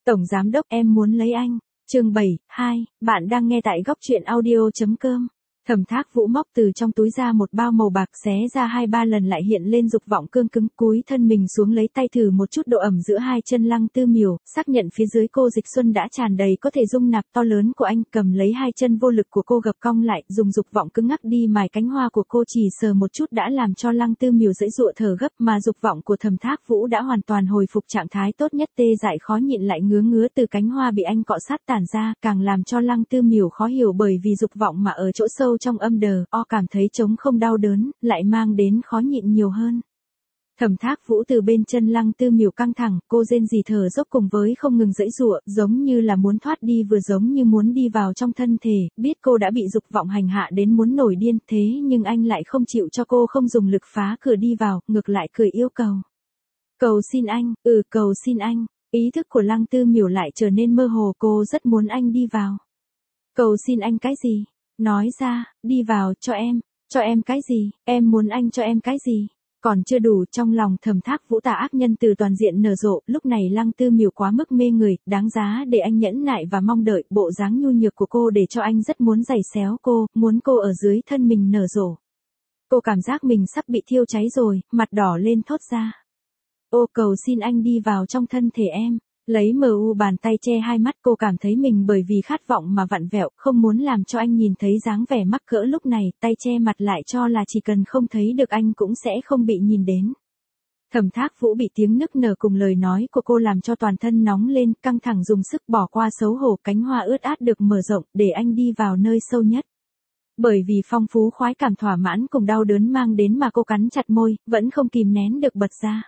Tổng giám đốc em muốn lấy anh. Chương 7, 2, bạn đang nghe tại góc truyện audio.com. Thẩm Thác Vũ móc từ trong túi ra một bao màu bạc, xé ra 2-3 lần lại hiện lên dục vọng cương cứng, cúi thân mình xuống lấy tay thử một chút độ ẩm giữa hai chân Lăng Tư Miểu, xác nhận phía dưới cô dịch xuân đã tràn đầy có thể dung nạp to lớn của anh, cầm lấy hai chân vô lực của cô gập cong lại, dùng dục vọng cứng ngắc đi mài cánh hoa của cô, chỉ sờ một chút đã làm cho Lăng Tư Miểu giãy giụa thở gấp, mà dục vọng của Thẩm Thác Vũ đã hoàn toàn hồi phục trạng thái tốt nhất, tê dại khó nhịn lại ngứa ngứa từ cánh hoa bị anh cọ sát tản ra, càng làm cho Lăng Tư Miểu khó hiểu bởi vì dục vọng mà ở chỗ sâu trong âm đờ cảm thấy trống không đau đớn, lại mang đến khó nhịn nhiều hơn. Thẩm Thác Vũ từ bên chân Lăng Tư Miểu căng thẳng, cô rên rỉ thở dốc cùng với không ngừng giãy giụa, giống như là muốn thoát đi vừa giống như muốn đi vào trong thân thể, biết cô đã bị dục vọng hành hạ đến muốn nổi điên, thế nhưng anh lại không chịu cho cô không dùng lực phá cửa đi vào, ngược lại cười yêu cầu. Cầu xin anh, cầu xin anh. Ý thức của Lăng Tư Miểu lại trở nên mơ hồ, cô rất muốn anh đi vào. Cầu xin anh cái gì? Nói ra, đi vào, cho em cái gì, em muốn anh cho em cái gì? Còn chưa đủ, trong lòng Thẩm Thác Vũ tà ác nhân từ toàn diện nở rộ, lúc này Lăng Tư Miểu quá mức mê người, đáng giá để anh nhẫn nại và mong đợi, bộ dáng nhu nhược của cô để cho anh rất muốn giày xéo cô, muốn cô ở dưới thân mình nở rộ. Cô cảm giác mình sắp bị thiêu cháy rồi, mặt đỏ lên thốt ra. Cầu xin anh đi vào trong thân thể em. Lấy bàn tay che hai mắt, cô cảm thấy mình bởi vì khát vọng mà vặn vẹo, không muốn làm cho anh nhìn thấy dáng vẻ mắc cỡ lúc này, tay che mặt lại cho là chỉ cần không thấy được anh cũng sẽ không bị nhìn đến. Thẩm Thác Vũ bị tiếng nức nở cùng lời nói của cô làm cho toàn thân nóng lên, căng thẳng dùng sức bỏ qua xấu hổ, cánh hoa ướt át được mở rộng, để anh đi vào nơi sâu nhất. Bởi vì phong phú khoái cảm thỏa mãn cùng đau đớn mang đến mà cô cắn chặt môi, vẫn không kìm nén được bật ra.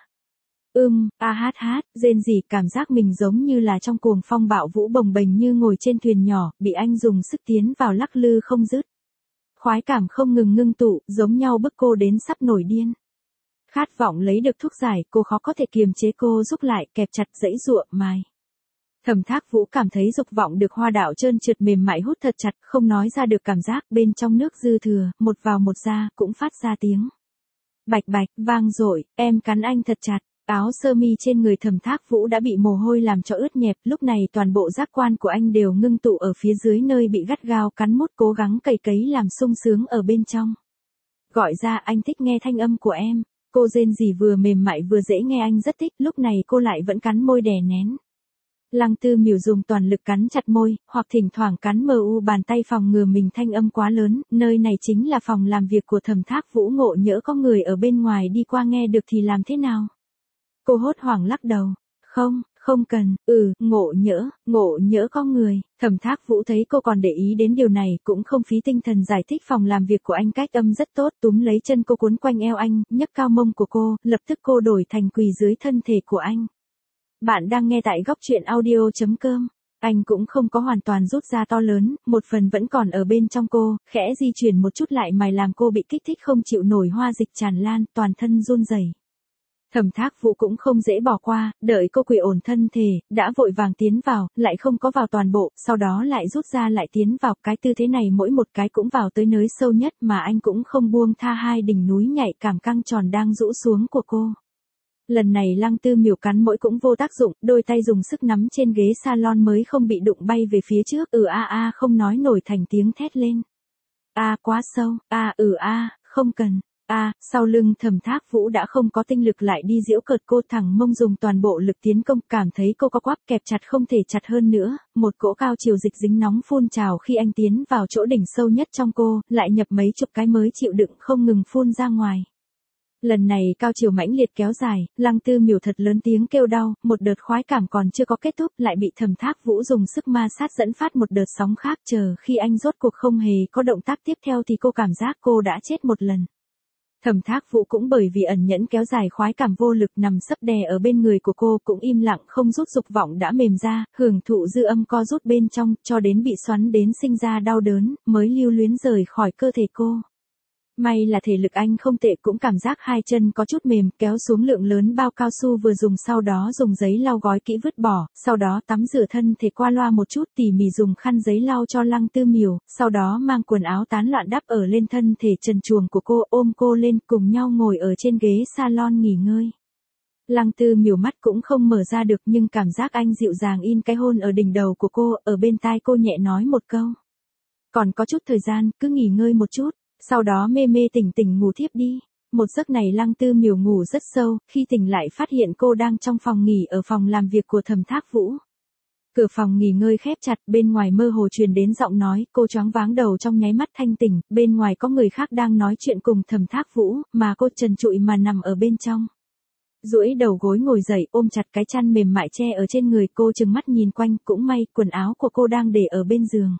Rên rỉ, cảm giác mình giống như là trong cuồng phong bạo vũ bồng bềnh như ngồi trên thuyền nhỏ, bị anh dùng sức tiến vào lắc lư không dứt. Khoái cảm không ngừng ngưng tụ, giống nhau bức cô đến sắp nổi điên. Khát vọng lấy được thuốc giải, cô khó có thể kiềm chế, cô rúc lại, kẹp chặt giãy giụa mài. Thẩm Thác Vũ cảm thấy dục vọng được hoa đạo trơn trượt mềm mại hút thật chặt, không nói ra được cảm giác, bên trong nước dư thừa, một vào một ra, cũng phát ra tiếng bạch bạch, vang dội, em cắn anh thật chặt. Áo sơ mi trên người Thẩm Thác Vũ đã bị mồ hôi làm cho ướt nhẹp, lúc này toàn bộ giác quan của anh đều ngưng tụ ở phía dưới nơi bị gắt gao cắn mút, cố gắng cày cấy làm sung sướng ở bên trong. Gọi ra, anh thích nghe thanh âm của em. Cô rên rỉ vừa mềm mại vừa dễ nghe, anh rất thích, lúc này cô lại vẫn cắn môi đè nén. Lăng Tư Miểu dùng toàn lực cắn chặt môi, hoặc thỉnh thoảng cắn bàn tay phòng ngừa mình thanh âm quá lớn, nơi này chính là phòng làm việc của Thẩm Thác Vũ, ngộ nhỡ có người ở bên ngoài đi qua nghe được thì làm thế nào? Cô hốt hoảng lắc đầu. Không cần, ngộ nhỡ có người. Thẩm Thác Vũ thấy cô còn để ý đến điều này, cũng không phí tinh thần giải thích phòng làm việc của anh cách âm rất tốt, túm lấy chân cô cuốn quanh eo anh, nhấc cao mông của cô, lập tức cô đổi thành quỳ dưới thân thể của anh. Bạn đang nghe tại góc truyện audio.com. Anh cũng không có hoàn toàn rút ra to lớn, một phần vẫn còn ở bên trong cô, khẽ di chuyển một chút lại mài làm cô bị kích thích không chịu nổi, hoa dịch tràn lan, toàn thân run rẩy. Thẩm Thác Vũ cũng không dễ bỏ qua, đợi cô quỳ ổn thân thể, đã vội vàng tiến vào, lại không có vào toàn bộ, sau đó lại rút ra lại tiến vào, cái tư thế này mỗi một cái cũng vào tới nơi sâu nhất mà anh cũng không buông tha hai đỉnh núi nhạy cảm căng tròn đang rũ xuống của cô. Lần này Lăng Tư Miểu cắn mỗi cũng vô tác dụng, đôi tay dùng sức nắm trên ghế salon mới không bị đụng bay về phía trước, không nói nổi thành tiếng thét lên. Quá sâu, không cần. Sau lưng Thẩm Thác Vũ đã không có tinh lực lại đi giễu cợt cô, thẳng mông dùng toàn bộ lực tiến công, cảm thấy cô có quắp kẹp chặt không thể chặt hơn nữa, một cỗ cao chiều dịch dính nóng phun trào khi anh tiến vào chỗ đỉnh sâu nhất trong cô, lại nhập mấy chục cái mới chịu đựng không ngừng phun ra ngoài. Lần này cao chiều mãnh liệt kéo dài, Lăng Tư Miểu thật lớn tiếng kêu đau, một đợt khoái cảm còn chưa có kết thúc lại bị Thẩm Thác Vũ dùng sức ma sát dẫn phát một đợt sóng khác, chờ khi anh rốt cuộc không hề có động tác tiếp theo thì cô cảm giác cô đã chết một lần. Thẩm Thác Vũ cũng bởi vì ẩn nhẫn kéo dài khoái cảm vô lực nằm sấp đè ở bên người của cô, cũng im lặng không rút, dục vọng đã mềm ra, hưởng thụ dư âm co rút bên trong, cho đến bị xoắn đến sinh ra đau đớn, mới lưu luyến rời khỏi cơ thể cô. May là thể lực anh không tệ, cũng cảm giác hai chân có chút mềm, kéo xuống lượng lớn bao cao su vừa dùng, sau đó dùng giấy lau gói kỹ vứt bỏ, sau đó tắm rửa thân thể qua loa một chút, tỉ mỉ dùng khăn giấy lau cho Lăng Tư Miểu, sau đó mang quần áo tán loạn đắp ở lên thân thể trần truồng của cô, ôm cô lên cùng nhau ngồi ở trên ghế salon nghỉ ngơi. Lăng Tư Miểu mắt cũng không mở ra được nhưng cảm giác anh dịu dàng in cái hôn ở đỉnh đầu của cô, ở bên tai cô nhẹ nói một câu. Còn có chút thời gian, cứ nghỉ ngơi một chút, sau đó mê mê tỉnh tỉnh ngủ thiếp đi. Một giấc này Lăng Tư Miểu ngủ rất sâu, khi tỉnh lại phát hiện cô đang trong phòng nghỉ ở phòng làm việc của Thẩm Thác Vũ. Cửa phòng nghỉ ngơi khép chặt, bên ngoài mơ hồ truyền đến giọng nói, cô choáng váng đầu trong nháy mắt thanh tỉnh, bên ngoài có người khác đang nói chuyện cùng Thẩm Thác Vũ, mà cô trần trụi mà nằm ở bên trong. Duỗi đầu gối ngồi dậy, ôm chặt cái chăn mềm mại che ở trên người, cô trừng mắt nhìn quanh, cũng may, quần áo của cô đang để ở bên giường.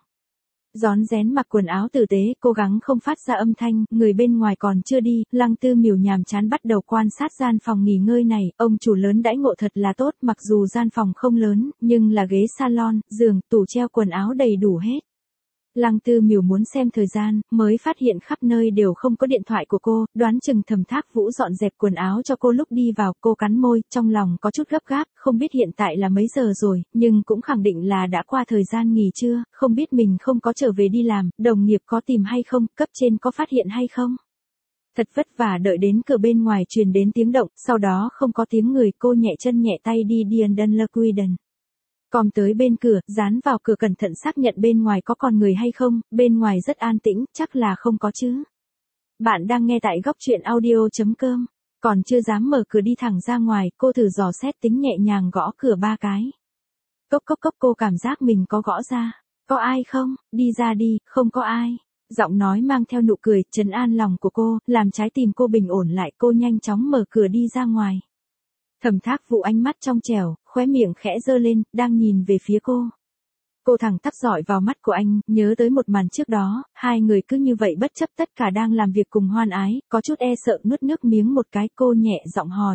Rón rén mặc quần áo tử tế, cố gắng không phát ra âm thanh, người bên ngoài còn chưa đi, Lăng Tư Miểu nhàm chán bắt đầu quan sát gian phòng nghỉ ngơi này, ông chủ lớn đãi ngộ thật là tốt, mặc dù gian phòng không lớn, nhưng là ghế salon, giường, tủ treo quần áo đầy đủ hết. Lăng Tư Miểu muốn xem thời gian, mới phát hiện khắp nơi đều không có điện thoại của cô, đoán chừng Thẩm Thác Vũ dọn dẹp quần áo cho cô lúc đi vào, cô cắn môi, trong lòng có chút gấp gáp, không biết hiện tại là mấy giờ rồi, nhưng cũng khẳng định là đã qua thời gian nghỉ trưa, không biết mình không có trở về đi làm, đồng nghiệp có tìm hay không, cấp trên có phát hiện hay không. Thật vất vả đợi đến cửa bên ngoài truyền đến tiếng động, sau đó không có tiếng người, cô nhẹ chân nhẹ tay đi Dienden. Còn tới bên cửa, dán vào cửa cẩn thận xác nhận bên ngoài có còn người hay không, bên ngoài rất an tĩnh, chắc là không có chứ. Bạn đang nghe tại góc truyện audio.com, còn chưa dám mở cửa đi thẳng ra ngoài, cô thử dò xét tính nhẹ nhàng gõ cửa 3 cái. Cốc cốc cốc, cô cảm giác mình có gõ ra. Có ai không, đi ra đi, không có ai. Giọng nói mang theo nụ cười, trấn an lòng của cô, làm trái tim cô bình ổn lại, cô nhanh chóng mở cửa đi ra ngoài. Thẩm Thác Vũ ánh mắt trong trẻo, khóe miệng khẽ giơ lên, đang nhìn về phía cô. Cô thẳng tắp dọi vào mắt của anh, nhớ tới một màn trước đó, hai người cứ như vậy bất chấp tất cả đang làm việc cùng hoan ái, có chút e sợ nuốt nước miếng một cái, cô nhẹ giọng hỏi.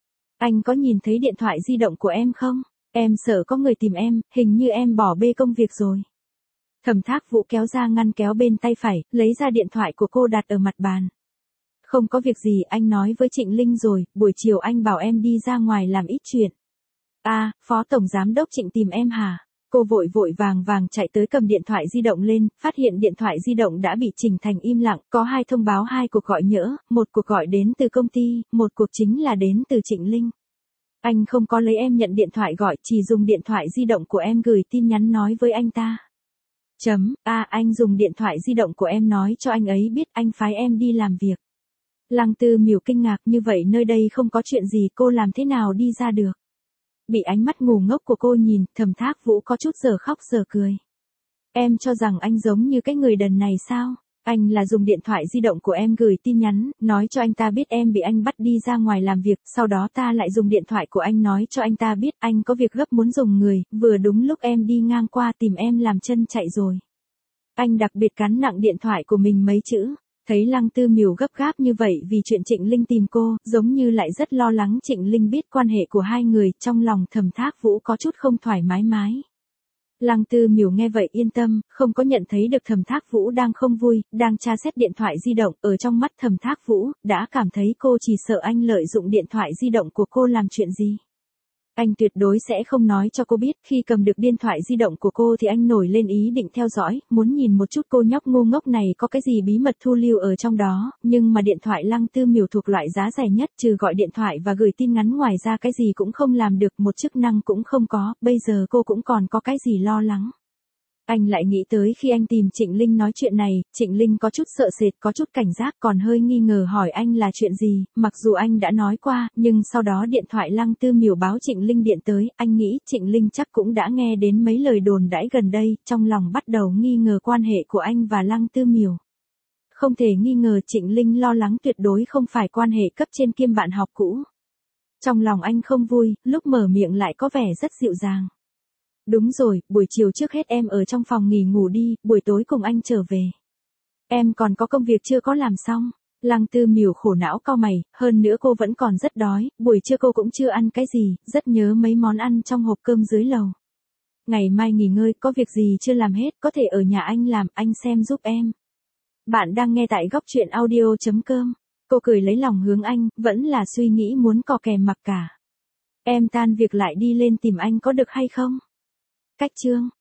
Anh có nhìn thấy điện thoại di động của em không? Em sợ có người tìm em, hình như em bỏ bê công việc rồi. Thẩm Thác Vũ kéo ra ngăn kéo bên tay phải, lấy ra điện thoại của cô đặt ở mặt bàn. Không có việc gì, anh nói với Trịnh Linh rồi, buổi chiều anh bảo em đi ra ngoài làm ít chuyện. À, Phó Tổng Giám Đốc Trịnh tìm em hả? Cô vội vội vàng vàng chạy tới cầm điện thoại di động lên, phát hiện điện thoại di động đã bị chỉnh thành im lặng, có 2 thông báo 2 cuộc gọi nhỡ, một cuộc gọi đến từ công ty, một cuộc chính là đến từ Trịnh Linh. Anh không có lấy em nhận điện thoại gọi, chỉ dùng điện thoại di động của em gửi tin nhắn nói với anh ta. Anh dùng điện thoại di động của em nói cho anh ấy biết anh phái em đi làm việc. Lăng Tư Miểu kinh ngạc, như vậy nơi đây không có chuyện gì, cô làm thế nào đi ra được? Bị ánh mắt ngu ngốc của cô nhìn, Thẩm Thác Vũ có chút giờ khóc giờ cười. Em cho rằng anh giống như cái người đần này sao? Anh là dùng điện thoại di động của em gửi tin nhắn, nói cho anh ta biết em bị anh bắt đi ra ngoài làm việc, sau đó ta lại dùng điện thoại của anh nói cho anh ta biết anh có việc gấp muốn dùng người, vừa đúng lúc em đi ngang qua tìm em làm chân chạy rồi. Anh đặc biệt cắn nặng điện thoại của mình mấy chữ. Thấy Lăng Tư Miểu gấp gáp như vậy vì chuyện Trịnh Linh tìm cô, giống như lại rất lo lắng Trịnh Linh biết quan hệ của hai người, trong lòng Thẩm Thác Vũ có chút không thoải mái. Lăng Tư Miểu nghe vậy yên tâm, không có nhận thấy được Thẩm Thác Vũ đang không vui, đang tra xét điện thoại di động, ở trong mắt Thẩm Thác Vũ, đã cảm thấy cô chỉ sợ anh lợi dụng điện thoại di động của cô làm chuyện gì. Anh tuyệt đối sẽ không nói cho cô biết, khi cầm được điện thoại di động của cô thì anh nổi lên ý định theo dõi, muốn nhìn một chút cô nhóc ngu ngốc này có cái gì bí mật thu lưu ở trong đó, nhưng mà điện thoại Lăng Tư Miểu thuộc loại giá rẻ nhất, trừ gọi điện thoại và gửi tin nhắn ngoài ra cái gì cũng không làm được, một chức năng cũng không có, bây giờ cô cũng còn có cái gì lo lắng. Anh lại nghĩ tới khi anh tìm Trịnh Linh nói chuyện này, Trịnh Linh có chút sợ sệt, có chút cảnh giác, còn hơi nghi ngờ hỏi anh là chuyện gì, mặc dù anh đã nói qua, nhưng sau đó điện thoại Lăng Tư Miểu báo Trịnh Linh điện tới, anh nghĩ Trịnh Linh chắc cũng đã nghe đến mấy lời đồn đãi gần đây, trong lòng bắt đầu nghi ngờ quan hệ của anh và Lăng Tư Miểu. Không thể nghi ngờ Trịnh Linh lo lắng tuyệt đối không phải quan hệ cấp trên kiêm bạn học cũ. Trong lòng anh không vui, lúc mở miệng lại có vẻ rất dịu dàng. Đúng rồi, buổi chiều trước hết em ở trong phòng nghỉ ngủ đi, buổi tối cùng anh trở về. Em còn có công việc chưa có làm xong. Lăng Tư Miểu khổ não cau mày, hơn nữa cô vẫn còn rất đói, buổi trưa cô cũng chưa ăn cái gì, rất nhớ mấy món ăn trong hộp cơm dưới lầu. Ngày mai nghỉ ngơi, có việc gì chưa làm hết, có thể ở nhà anh làm, anh xem giúp em. Bạn đang nghe tại góc truyện audio.com. Cô cười lấy lòng hướng anh, vẫn là suy nghĩ muốn cò kè mặc cả. Em tan việc lại đi lên tìm anh có được hay không? Cách chương